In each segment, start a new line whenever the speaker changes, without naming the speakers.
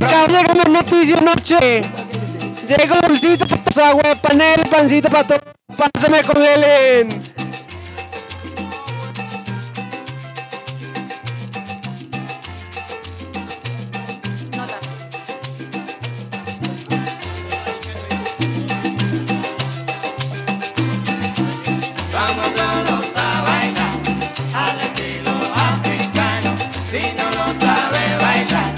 Acá llegamos noticias noche. Llegó el bolsito para agua de panel, pancito para todo. Pásame con Helen.
Vamos todos a bailar al estilo africano. Si no lo sabe bailar,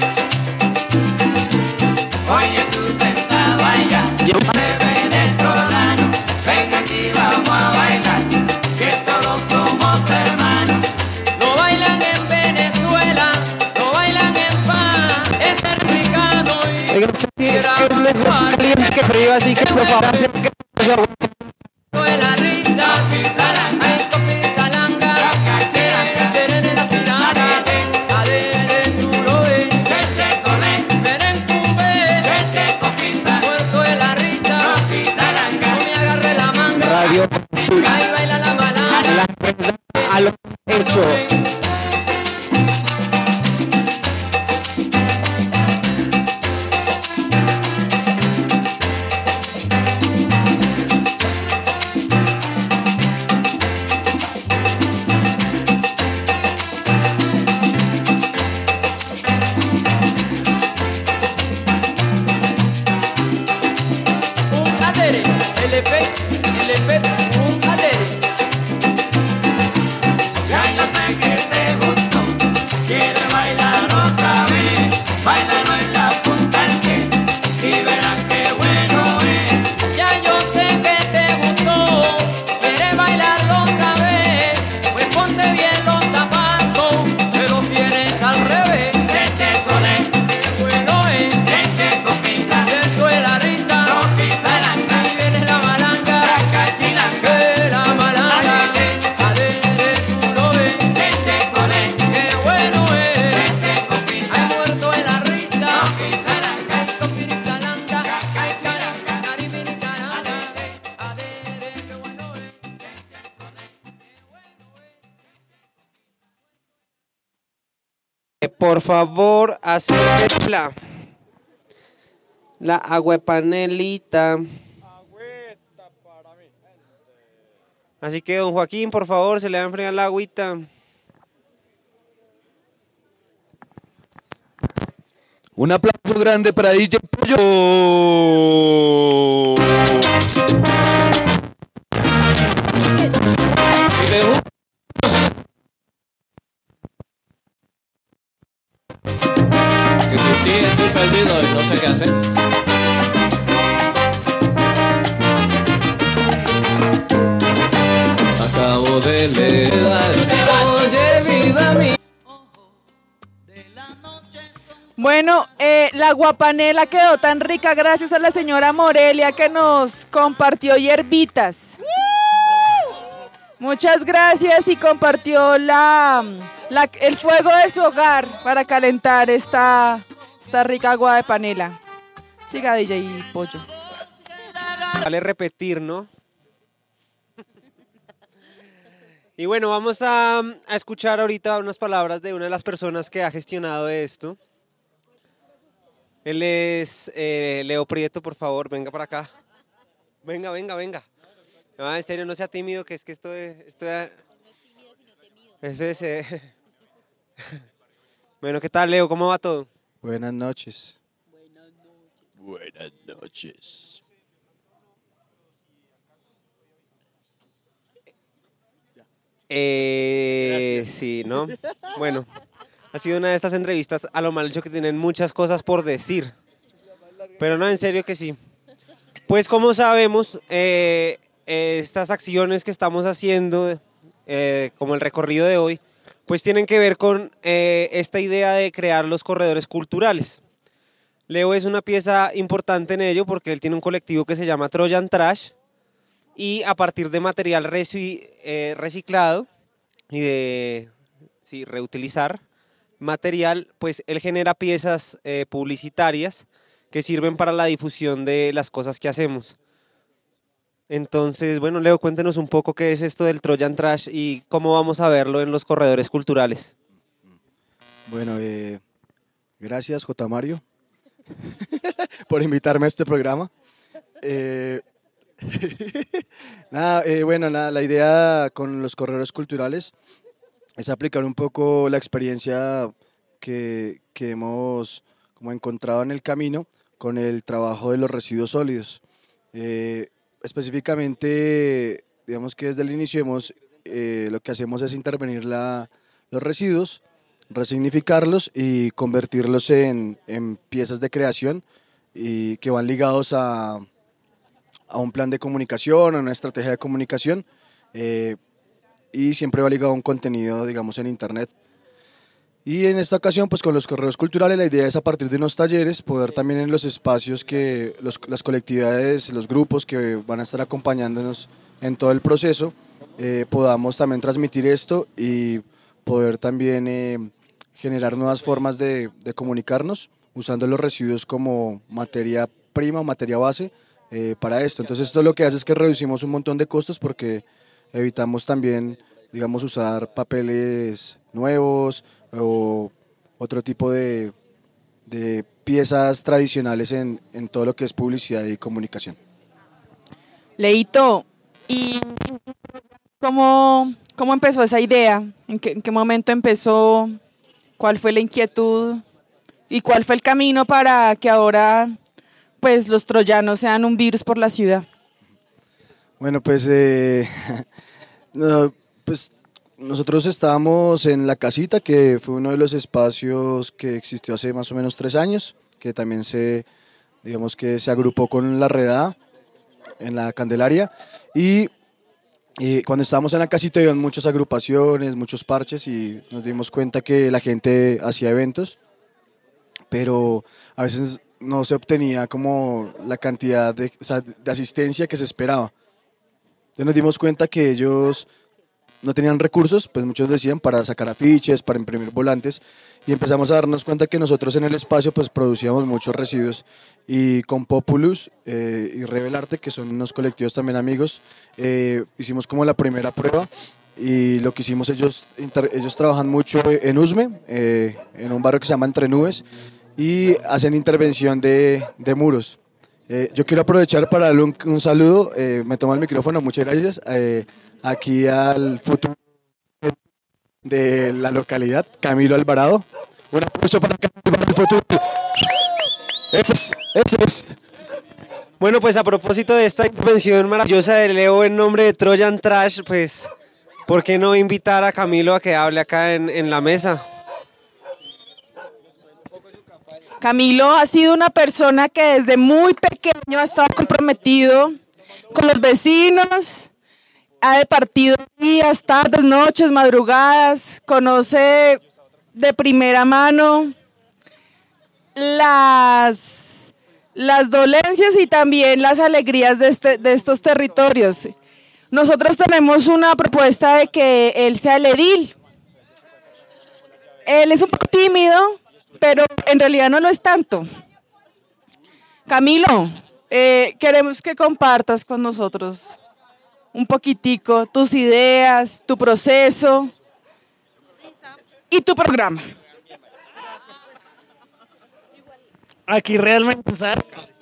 oye tú sentado allá, de venezolano, venga aquí vamos a bailar, que todos somos hermanos.
No bailan en Venezuela, no bailan en paz, es africano y
Es mejor caliente que frío, así que por favor acérquense.
la risa, ay, copizalanga, serene la pirata, adere duro, veren cumbe, muerto de la risa, no me agarre la manga,
Radio Sur,
ahí baila la malanga,
la verdad a lo hecho.
un adere, LP, un adere.
Ya yo sé que te gustó, quieres bailar otra vez, bailalo en la punta del pie y verás qué bueno es.
Ya yo sé que te gustó, quieres bailarlo otra vez, pues ponte bien los zapatos, que los tienes al revés.
Leche con leche,
Qué bueno es,
leche con pizza,
dentro de la risa,
copizalanga,
ahí viene la malanga,
cachilanga,
la malanga, adere tú lo ves,
leche con leche,
qué bueno es,
leche con pizza,
hay muerto de la risa,
copizalanga,
ay copizalanga, ay charanga, Caribe y caranga, adere qué bueno es.
Por favor, acérquense la agua de panelita. Así que, don Joaquín, por favor, se le va a enfriar la agüita.
Un aplauso grande para DJ Pollo.
Que si estoy perdido y no sé qué hacer. Acabo de leer. Oye, vida mía.
Bueno, la guapanela quedó tan rica gracias a la señora Morelia que nos compartió hierbitas. Muchas gracias y compartió el fuego de su hogar para calentar esta rica agua de panela. Siga DJ Pollo.
Vale repetir, ¿no? Y bueno, vamos a escuchar ahorita unas palabras de una de las personas que ha gestionado esto. Él es Leo Prieto, por favor, venga para acá. Venga. No, en serio, no sea tímido, que es que esto es. Bueno, ¿qué tal, Leo? ¿Cómo va todo?
Buenas noches.
Buenas noches.
Sí, ¿no? Bueno, ha sido una de estas entrevistas a lo mal hecho que tienen muchas cosas por decir. Pero no, en serio que sí. Pues como sabemos, estas acciones que estamos haciendo, como el recorrido de hoy, pues tienen que ver con esta idea de crear los corredores culturales. Leo es una pieza importante en ello porque él tiene un colectivo que se llama Trojan Trash y a partir de material reciclado y de reutilizar material, pues él genera piezas publicitarias que sirven para la difusión de las cosas que hacemos. Entonces, bueno, Leo, cuéntenos un poco qué es esto del Trojan Trash y cómo vamos a verlo en los corredores culturales.
Bueno, gracias J. Mario por invitarme a este programa. Nada, la idea con los corredores culturales es aplicar un poco la experiencia que hemos como encontrado en el camino con el trabajo de los residuos sólidos. Específicamente, digamos que desde el inicio lo que hacemos es intervenir los residuos, resignificarlos y convertirlos en piezas de creación y que van ligados a un plan de comunicación, a una estrategia de comunicación y siempre va ligado a un contenido, digamos, en internet. Y en esta ocasión, pues con los corredores culturales, la idea es a partir de unos talleres poder también en los espacios que las colectividades, los grupos que van a estar acompañándonos en todo el proceso, podamos también transmitir esto y poder también generar nuevas formas de comunicarnos usando los residuos como materia prima o materia base para esto. Entonces esto lo que hace es que reducimos un montón de costos porque evitamos también, digamos, usar papeles nuevos o otro tipo de piezas tradicionales en todo lo que es publicidad y comunicación.
Leito, ¿y cómo empezó esa idea? ¿En qué momento empezó? ¿Cuál fue la inquietud? ¿Y cuál fue el camino para que ahora pues, los troyanos sean un virus por la ciudad?
Bueno, pues, pues nosotros estábamos en La Casita, que fue uno de los espacios que existió hace más o menos 3 años, que también digamos que se agrupó con La Redada en la Candelaria, y cuando estábamos en La Casita había muchas agrupaciones, muchos parches y nos dimos cuenta que la gente hacía eventos, pero a veces no se obtenía como la cantidad de asistencia que se esperaba. Entonces nos dimos cuenta que ellos no tenían recursos, pues muchos decían, para sacar afiches, para imprimir volantes, y empezamos a darnos cuenta que nosotros en el espacio pues producíamos muchos residuos, y con Populus y Revelarte, que son unos colectivos también amigos, hicimos como la primera prueba, y lo que hicimos, ellos trabajan mucho en Usme, en un barrio que se llama Entre Nubes, y hacen intervención de muros. Yo quiero aprovechar para darle un saludo, me toma el micrófono, muchas gracias, aquí al futuro de la localidad, Camilo Alvarado. Un aplauso para Camilo, el futuro. Ese es.
Bueno, pues a propósito de esta intervención maravillosa de Leo en nombre de Trojan Trash, pues, ¿por qué no invitar a Camilo a que hable acá en la mesa?
Camilo ha sido una persona que desde muy pequeño ha estado comprometido con los vecinos, ha departido días, tardes, noches, madrugadas, conoce de primera mano las dolencias y también las alegrías de estos territorios. Nosotros tenemos una propuesta de que él sea el edil. Él es un poco tímido, pero en realidad no lo es tanto. Camilo, queremos que compartas con nosotros un poquitico tus ideas, tu proceso y tu programa.
Aquí realmente está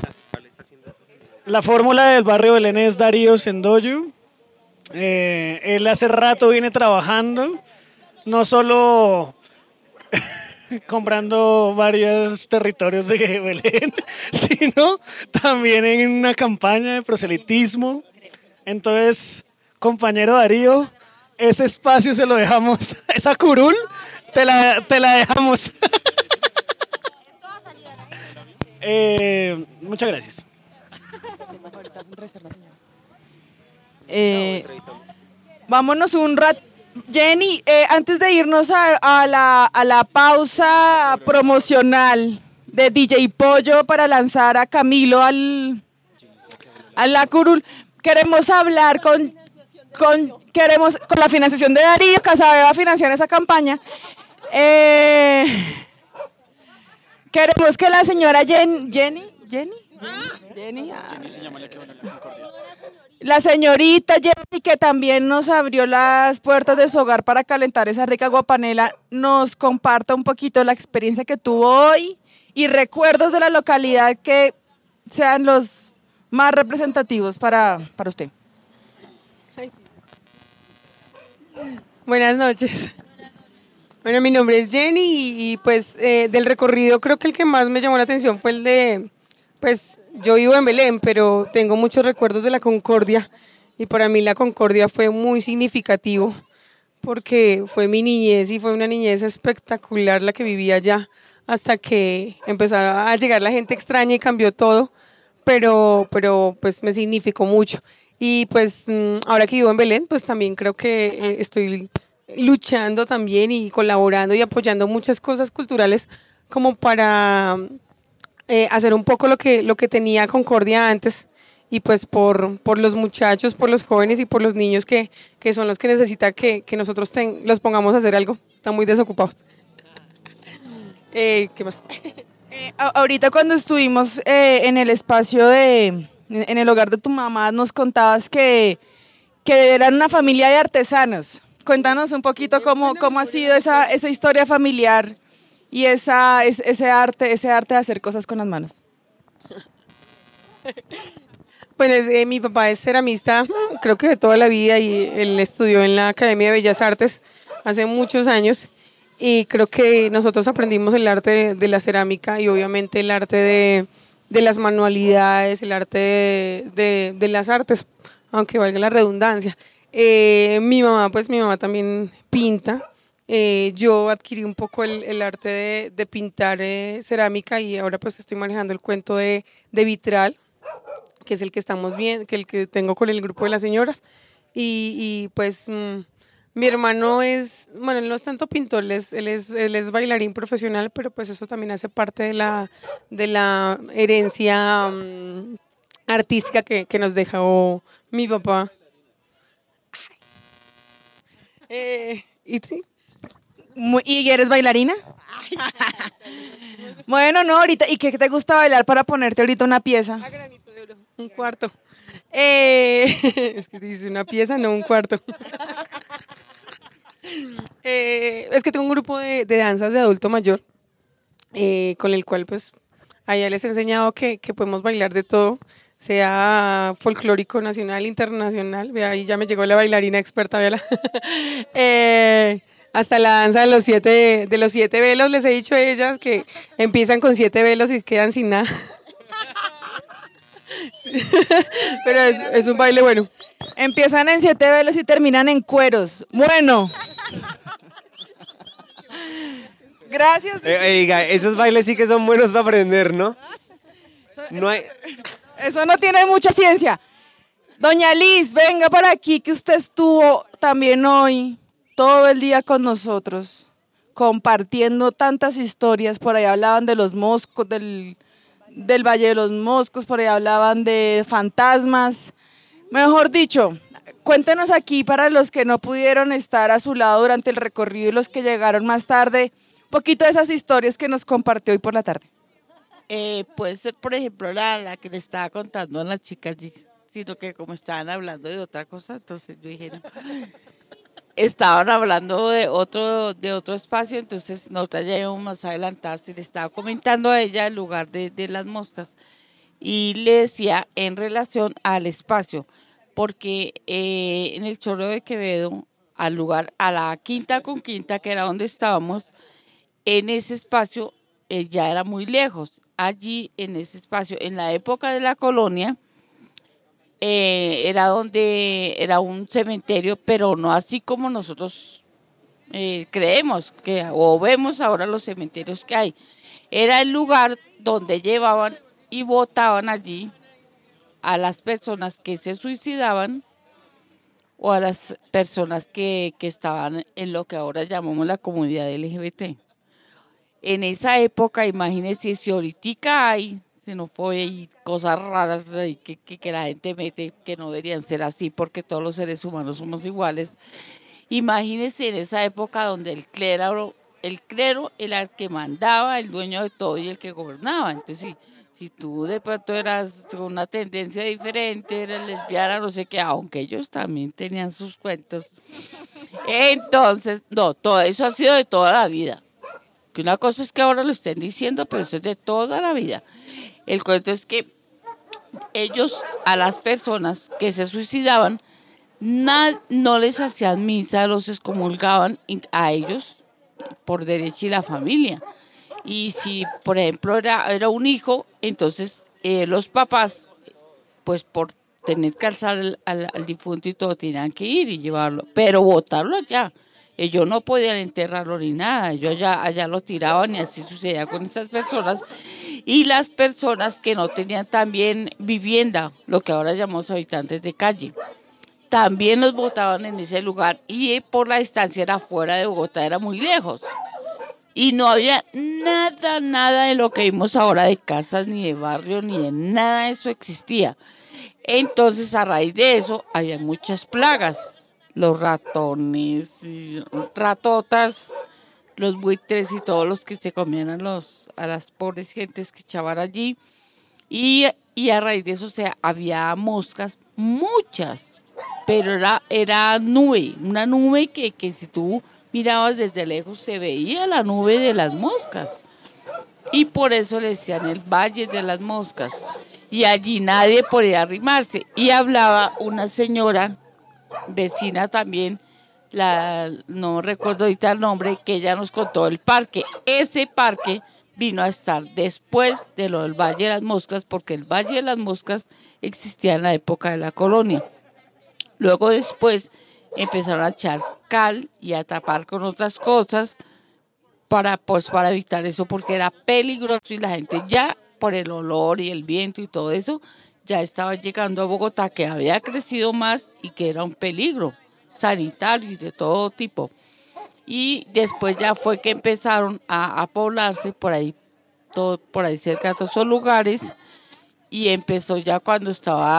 la fórmula del barrio Belén es Darío Sendoyo. Él hace rato viene trabajando, no solo comprando varios territorios de Belén, sino también en una campaña de proselitismo. Entonces, compañero Darío, ese espacio se lo dejamos, esa curul te la dejamos. Muchas gracias.
Vámonos un rato. Jenny, antes de irnos a la pausa promocional de DJ Pollo para lanzar a Camilo a la curul, queremos hablar con la financiación de Darío, Casabe va a financiar esa campaña. Queremos que la señora Jenny, la señorita Jenny, que también nos abrió las puertas de su hogar para calentar esa rica aguapanela, nos comparta un poquito la experiencia que tuvo hoy y recuerdos de la localidad que sean los más representativos para usted.
Buenas noches. Bueno, mi nombre es Jenny y pues del recorrido creo que el que más me llamó la atención fue el de, pues yo vivo en Belén, pero tengo muchos recuerdos de la Concordia y para mí la Concordia fue muy significativo porque fue mi niñez y fue una niñez espectacular la que vivía allá hasta que empezó a llegar la gente extraña y cambió todo, pero pues me significó mucho. Y pues ahora que vivo en Belén, pues también creo que estoy luchando también y colaborando y apoyando muchas cosas culturales como para hacer un poco lo que tenía Concordia antes y pues por los muchachos, por los jóvenes y por los niños que son los que necesitan que nosotros los pongamos a hacer algo. Están muy desocupados. ¿Qué más?
Ahorita cuando estuvimos en el espacio en el hogar de tu mamá, nos contabas que eran una familia de artesanos. Cuéntanos un poquito cómo ha sido esa historia familiar y ese arte de hacer cosas con las manos.
Pues mi papá es ceramista, creo que de toda la vida, y él estudió en la Academia de Bellas Artes hace muchos años y creo que nosotros aprendimos el arte de la cerámica y obviamente el arte de las manualidades, el arte de las artes, aunque valga la redundancia. Mi mamá también pinta. Yo adquirí un poco el arte de pintar cerámica y ahora pues estoy manejando el cuento de vitral, que es el que estamos viendo, que el que tengo con el grupo de las señoras. Y pues mi hermano él no es tanto pintor, él es bailarín profesional, pero pues eso también hace parte de la herencia artística que nos dejó mi papá. ¿Y sí?
¿Y eres bailarina? Bueno, no, ahorita, ¿y qué te gusta bailar para ponerte ahorita una pieza?
Un cuarto. Es que dice una pieza, no un cuarto. Es que tengo un grupo de danzas de adulto mayor, con el cual pues allá les he enseñado que podemos bailar de todo, sea folclórico, nacional, internacional. Ve, ahí ya me llegó la bailarina experta, véala. Hasta la danza de los siete velos, les he dicho a ellas que empiezan con 7 velos y quedan sin nada. Pero es un baile bueno.
Empiezan en 7 velos y terminan en cueros. Bueno. Gracias.
Oiga, esos bailes sí que son buenos para aprender, ¿no?
Eso no tiene mucha ciencia. Doña Liz, venga para aquí que usted estuvo también hoy todo el día con nosotros, compartiendo tantas historias. Por ahí hablaban de los moscos, del Valle de los Moscos, por ahí hablaban de fantasmas. Mejor dicho, cuéntenos aquí para los que no pudieron estar a su lado durante el recorrido y los que llegaron más tarde, un poquito de esas historias que nos compartió hoy por la tarde.
Puede ser, por ejemplo, la que le estaba contando a las chicas, sino que como estaban hablando de otra cosa, entonces yo dije, no. Estaban hablando de otro espacio, entonces nosotras ya íbamos más adelantadas y le estaba comentando a ella el lugar de las moscas y le decía en relación al espacio, porque en el Chorro de Quevedo, al lugar, a la quinta con quinta, que era donde estábamos, en ese espacio ya era muy lejos. Allí, en ese espacio, en la época de la colonia, era un cementerio, pero no así como nosotros creemos o vemos ahora los cementerios que hay. Era el lugar donde llevaban y botaban allí a las personas que se suicidaban o a las personas que estaban en lo que ahora llamamos la comunidad LGBT. En esa época, imagínense, si ahorita hay xenofobia y cosas raras ahí que la gente mete que no deberían ser así porque todos los seres humanos somos iguales. Imagínense en esa época donde el clero era el que mandaba, el dueño de todo y el que gobernaba. Entonces, si tú de pronto eras con una tendencia diferente, eras lesbiana, no sé qué, aunque ellos también tenían sus cuentos. Entonces, no, todo eso ha sido de toda la vida. Que una cosa es que ahora lo estén diciendo, pero eso es de toda la vida. El cuento es que ellos a las personas que se suicidaban no les hacían misa, los excomulgaban a ellos por derecho y la familia. Y si, por ejemplo, era un hijo, entonces los papás, pues por tener que alzar al difunto y todo, tenían que ir y llevarlo, pero botarlo allá. Ellos no podían enterrarlo ni nada, ellos allá lo tiraban y así sucedía con estas personas. Y las personas que no tenían también vivienda, lo que ahora llamamos habitantes de calle, también los botaban en ese lugar y por la distancia era fuera de Bogotá, era muy lejos. Y no había nada de lo que vimos ahora de casas, ni de barrio, ni de nada de eso existía. Entonces, a raíz de eso, había muchas plagas. Los ratones, ratotas, los buitres y todos los que se comían a las pobres gentes que echaban allí. Y a raíz de eso, o sea, había moscas, muchas, pero era nube, una nube que si tú mirabas desde lejos se veía la nube de las moscas. Y por eso le decían el Valle de las Moscas. Y allí nadie podía arrimarse. Y hablaba una señora, vecina también, no recuerdo ahorita el nombre, que ella nos contó el parque. Ese parque vino a estar después de lo del Valle de las Moscas, porque el Valle de las Moscas existía en la época de la colonia. Luego después empezaron a echar cal y a tapar con otras cosas para evitar eso, porque era peligroso y la gente ya por el olor y el viento y todo eso ya estaba llegando a Bogotá, que había crecido más y que era un peligro sanitario y de todo tipo. Y después ya fue que empezaron a poblarse por ahí cerca de todos esos lugares, y empezó ya cuando estaba